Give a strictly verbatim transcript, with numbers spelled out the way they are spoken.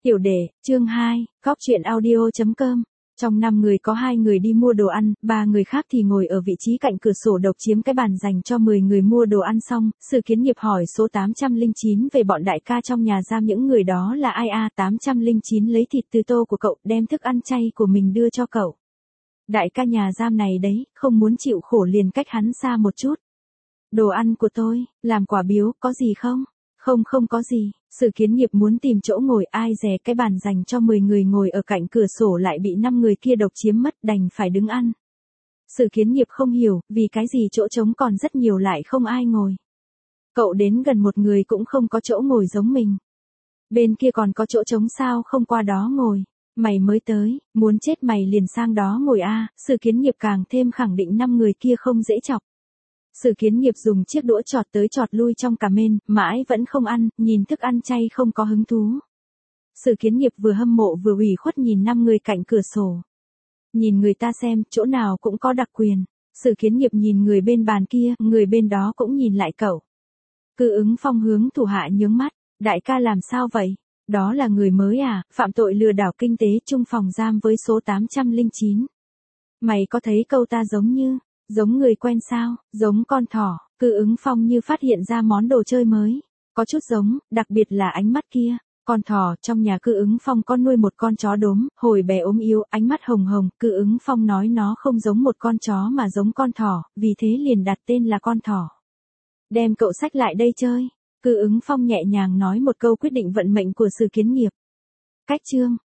Tiểu đề, chương hai, Cóc truyện audio.com. Trong năm người có hai người đi mua đồ ăn, ba người khác thì ngồi ở vị trí cạnh cửa sổ độc chiếm cái bàn dành cho mười người mua đồ ăn xong, Sử Kiến Nghiệp hỏi số tám trăm lẻ chín về bọn đại ca trong nhà giam những người đó là ai a? tám trăm lẻ chín lấy thịt từ tô của cậu, đem thức ăn chay của mình đưa cho cậu. Đại ca nhà giam này đấy, không muốn chịu khổ liền cách hắn xa một chút. Đồ ăn của tôi, làm quà biếu, có gì không? Không không có gì. Sử Kiến Nghiệp muốn tìm chỗ ngồi, ai dè cái bàn dành cho mười người ngồi ở cạnh cửa sổ lại bị năm người kia độc chiếm mất, đành phải đứng ăn. Sử Kiến Nghiệp không hiểu, vì cái gì chỗ trống còn rất nhiều lại không ai ngồi. Cậu đến gần một người cũng không có chỗ ngồi giống mình. Bên kia còn có chỗ trống sao không qua đó ngồi. Mày mới tới, muốn chết mày liền sang đó ngồi a. Sử Kiến Nghiệp càng thêm khẳng định năm người kia không dễ chọc. Sử Kiến Nghiệp dùng chiếc đũa chọt tới chọt lui trong cà mên, mãi vẫn không ăn, nhìn thức ăn chay không có hứng thú. Sử Kiến Nghiệp vừa hâm mộ vừa ủy khuất nhìn năm người cạnh cửa sổ. Nhìn người ta xem, chỗ nào cũng có đặc quyền. Sử Kiến Nghiệp nhìn người bên bàn kia, người bên đó cũng nhìn lại cậu. Cư Ứng Phong hướng thủ hạ nhướng mắt, đại ca làm sao vậy? Đó là người mới à, phạm tội lừa đảo kinh tế chung phòng giam với số tám trăm lẻ chín. Mày có thấy câu ta giống như... Giống người quen sao, giống con thỏ. Cư Ứng Phong như phát hiện ra món đồ chơi mới. Có chút giống, đặc biệt là ánh mắt kia. Con thỏ, trong nhà Cư Ứng Phong có nuôi một con chó đốm, hồi bé ốm yếu, ánh mắt hồng hồng. Cư Ứng Phong nói nó không giống một con chó mà giống con thỏ, vì thế liền đặt tên là con thỏ. Đem cậu sách lại đây chơi. Cư Ứng Phong nhẹ nhàng nói một câu quyết định vận mệnh của Sử Kiến Nghiệp. Cách chương.